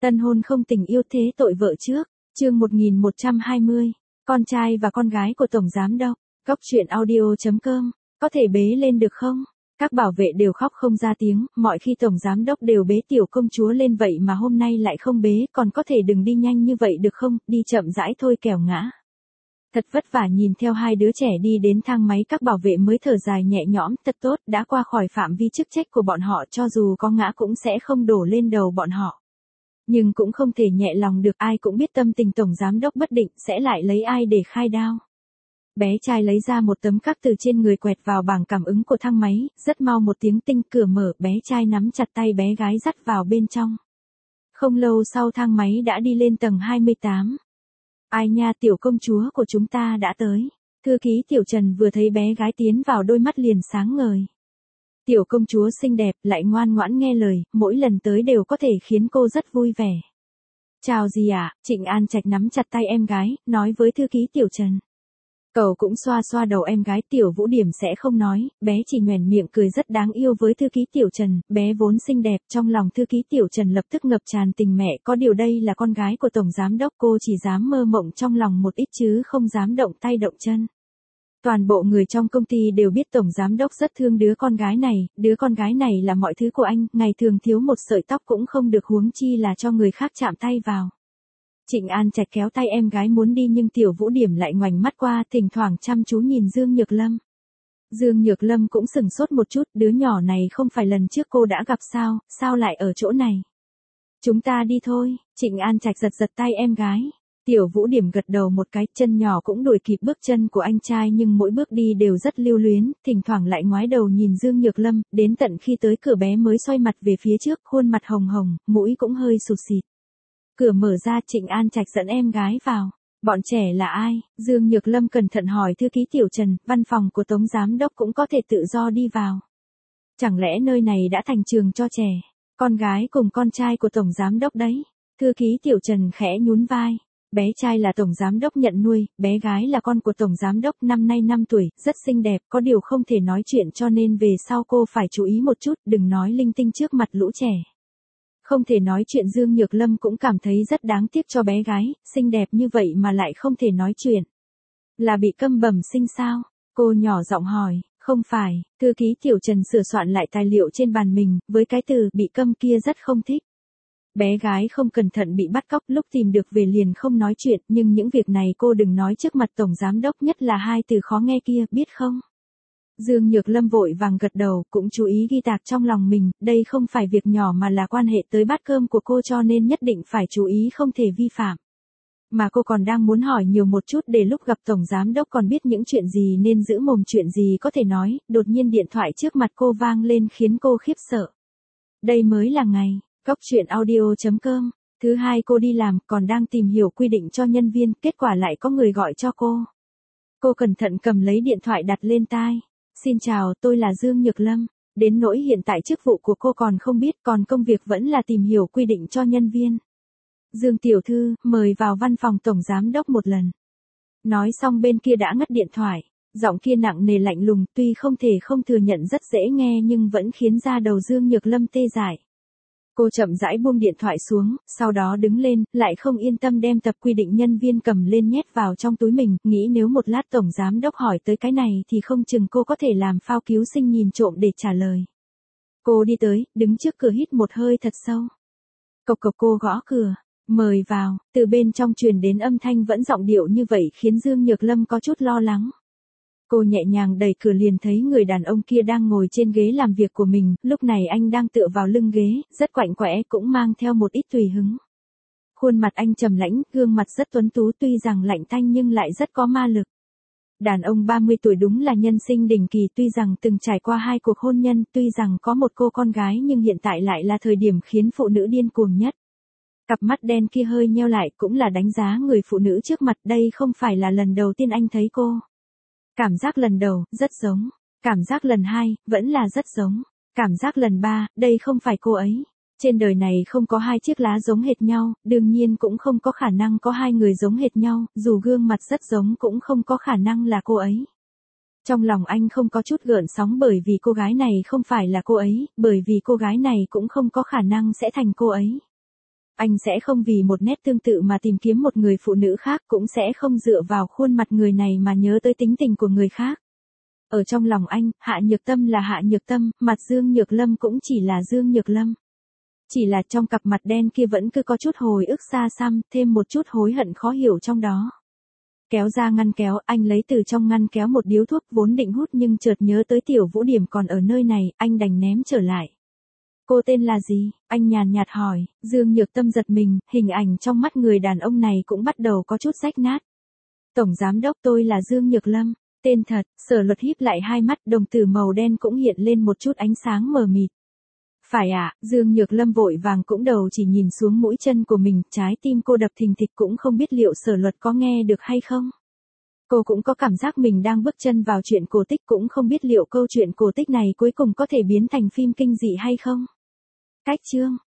Tân hôn không tình yêu thế tội vợ trước, chương 1120, con trai và con gái của Tổng Giám Đốc, Góc Chuyện Audio.com, có thể bế lên được không? Các bảo vệ đều khóc không ra tiếng, mọi khi Tổng Giám Đốc đều bế tiểu công chúa lên vậy mà hôm nay lại không bế, còn có thể đừng đi nhanh như vậy được không, đi chậm rãi thôi kẻo ngã. Thật vất vả nhìn theo hai đứa trẻ đi đến thang máy, các bảo vệ mới thở dài nhẹ nhõm, thật tốt, đã qua khỏi phạm vi chức trách của bọn họ, cho dù có ngã cũng sẽ không đổ lên đầu bọn họ. Nhưng cũng không thể nhẹ lòng được, ai cũng biết tâm tình Tổng Giám Đốc bất định, sẽ lại lấy ai để khai đao. Bé trai lấy ra một tấm khắc từ trên người quẹt vào bảng cảm ứng của thang máy, rất mau một tiếng tinh cửa mở, bé trai nắm chặt tay bé gái dắt vào bên trong. Không lâu sau thang máy đã đi lên tầng 28. Ai nha, tiểu công chúa của chúng ta đã tới. Thư ký Tiểu Trần vừa thấy bé gái tiến vào đôi mắt liền sáng ngời. Tiểu công chúa xinh đẹp, lại ngoan ngoãn nghe lời, mỗi lần tới đều có thể khiến cô rất vui vẻ. Chào gì ạ, Trịnh An Trạch nắm chặt tay em gái, nói với thư ký Tiểu Trần. Cậu cũng xoa xoa đầu em gái. Tiểu Vũ Điểm sẽ không nói, bé chỉ nhoẻn miệng cười rất đáng yêu với thư ký Tiểu Trần, bé vốn xinh đẹp, trong lòng thư ký Tiểu Trần lập tức ngập tràn tình mẹ, có điều đây là con gái của Tổng Giám Đốc, cô chỉ dám mơ mộng trong lòng một ít chứ không dám động tay động chân. Toàn bộ người trong công ty đều biết Tổng Giám Đốc rất thương đứa con gái này là mọi thứ của anh, ngày thường thiếu một sợi tóc cũng không được, huống chi là cho người khác chạm tay vào. Trịnh An Trạch kéo tay em gái muốn đi nhưng Tiểu Vũ Điểm lại ngoảnh mắt qua, thỉnh thoảng chăm chú nhìn Dương Nhược Lâm. Dương Nhược Lâm cũng sừng sốt một chút, đứa nhỏ này không phải lần trước cô đã gặp sao lại ở chỗ này? Chúng ta đi thôi, Trịnh An Trạch giật giật tay em gái. Tiểu Vũ Điểm gật đầu một cái, chân nhỏ cũng đuổi kịp bước chân của anh trai nhưng mỗi bước đi đều rất lưu luyến, thỉnh thoảng lại ngoái đầu nhìn Dương Nhược Lâm, đến tận khi tới cửa bé mới xoay mặt về phía trước, khuôn mặt hồng hồng, mũi cũng hơi sụt xịt. Cửa mở ra, Trịnh An Trạch dẫn em gái vào. Bọn trẻ là ai? Dương Nhược Lâm cẩn thận hỏi thư ký Tiểu Trần, văn phòng của Tổng Giám Đốc cũng có thể tự do đi vào. Chẳng lẽ nơi này đã thành trường cho trẻ? Con gái cùng con trai của Tổng Giám Đốc đấy. Thư ký Tiểu Trần khẽ nhún vai. Bé trai là Tổng Giám Đốc nhận nuôi, bé gái là con của Tổng Giám Đốc, năm nay 5 tuổi, rất xinh đẹp, có điều không thể nói chuyện cho nên về sau cô phải chú ý một chút, đừng nói linh tinh trước mặt lũ trẻ. Không thể nói chuyện. Dương Nhược Lâm cũng cảm thấy rất đáng tiếc cho bé gái, xinh đẹp như vậy mà lại không thể nói chuyện. Là bị câm bẩm sinh sao? Cô nhỏ giọng hỏi. Không phải, thư ký Tiểu Trần sửa soạn lại tài liệu trên bàn mình, với cái từ bị câm kia rất không thích. Bé gái không cẩn thận bị bắt cóc, lúc tìm được về liền không nói chuyện, nhưng những việc này cô đừng nói trước mặt Tổng Giám Đốc, nhất là hai từ khó nghe kia, biết không? Dương Nhược Lâm vội vàng gật đầu, cũng chú ý ghi tạc trong lòng mình, đây không phải việc nhỏ mà là quan hệ tới bát cơm của cô cho nên nhất định phải chú ý không thể vi phạm. Mà cô còn đang muốn hỏi nhiều một chút để lúc gặp Tổng Giám Đốc còn biết những chuyện gì nên giữ mồm, chuyện gì có thể nói, đột nhiên điện thoại trước mặt cô vang lên khiến cô khiếp sợ. Đây mới là ngày, Góc Chuyện Audio.com, thứ hai cô đi làm, còn đang tìm hiểu quy định cho nhân viên, kết quả lại có người gọi cho cô. Cô cẩn thận cầm lấy điện thoại đặt lên tai. Xin chào, tôi là Dương Nhược Lâm. Đến nỗi hiện tại chức vụ của cô còn không biết, còn công việc vẫn là tìm hiểu quy định cho nhân viên. Dương tiểu thư, mời vào văn phòng Tổng Giám Đốc một lần. Nói xong bên kia đã ngắt điện thoại. Giọng kia nặng nề lạnh lùng, tuy không thể không thừa nhận rất dễ nghe nhưng vẫn khiến da đầu Dương Nhược Lâm tê dại. Cô chậm rãi buông điện thoại xuống, sau đó đứng lên, lại không yên tâm đem tập quy định nhân viên cầm lên nhét vào trong túi mình, nghĩ nếu một lát Tổng Giám Đốc hỏi tới cái này thì không chừng cô có thể làm phao cứu sinh nhìn trộm để trả lời. Cô đi tới, đứng trước cửa hít một hơi thật sâu. Cộc cộc, cô gõ cửa. Mời vào. Từ bên trong truyền đến âm thanh vẫn giọng điệu như vậy khiến Dương Nhược Lâm có chút lo lắng. Cô nhẹ nhàng đẩy cửa liền thấy người đàn ông kia đang ngồi trên ghế làm việc của mình, lúc này anh đang tựa vào lưng ghế, rất quạnh quẽ, cũng mang theo một ít tùy hứng. Khuôn mặt anh trầm lãnh, gương mặt rất tuấn tú, tuy rằng lạnh tanh nhưng lại rất có ma lực. Đàn ông 30 tuổi đúng là nhân sinh đỉnh kỳ, tuy rằng từng trải qua 2 cuộc hôn nhân, tuy rằng có một cô con gái nhưng hiện tại lại là thời điểm khiến phụ nữ điên cuồng nhất. Cặp mắt đen kia hơi nheo lại, cũng là đánh giá người phụ nữ trước mặt, đây không phải là lần đầu tiên anh thấy cô. Cảm giác lần đầu, rất giống. Cảm giác lần 2, vẫn là rất giống. Cảm giác lần 3, đây không phải cô ấy. Trên đời này không có 2 chiếc lá giống hệt nhau, đương nhiên cũng không có khả năng có 2 người giống hệt nhau, dù gương mặt rất giống cũng không có khả năng là cô ấy. Trong lòng anh không có chút gợn sóng bởi vì cô gái này không phải là cô ấy, bởi vì cô gái này cũng không có khả năng sẽ thành cô ấy. Anh sẽ không vì một nét tương tự mà tìm kiếm một người phụ nữ khác, cũng sẽ không dựa vào khuôn mặt người này mà nhớ tới tính tình của người khác. Ở trong lòng anh, Hạ Nhược Tâm là Hạ Nhược Tâm, mặt Dương Nhược Lâm cũng chỉ là Dương Nhược Lâm. Chỉ là trong cặp mặt đen kia vẫn cứ có chút hồi ức xa xăm, thêm một chút hối hận khó hiểu trong đó. Kéo ra ngăn kéo, anh lấy từ trong ngăn kéo một điếu thuốc vốn định hút nhưng chợt nhớ tới Tiểu Vũ Điểm còn ở nơi này, anh đành ném trở lại. Cô tên là gì? Anh nhàn nhạt hỏi. Dương Nhược Tâm giật mình, hình ảnh trong mắt người đàn ông này cũng bắt đầu có chút rách nát. Tổng giám đốc, tôi là Dương Nhược Lâm. Tên thật. Sở Luật híp lại hai mắt, đồng tử màu đen cũng hiện lên một chút ánh sáng mờ mịt. Phải ạ, Dương Nhược Lâm vội vàng cũng đầu chỉ nhìn xuống mũi chân của mình, trái tim cô đập thình thịch, cũng không biết liệu Sở Luật có nghe được hay không. Cô cũng có cảm giác mình đang bước chân vào chuyện cổ tích, cũng không biết liệu câu chuyện cổ tích này cuối cùng có thể biến thành phim kinh dị hay không. Cách chương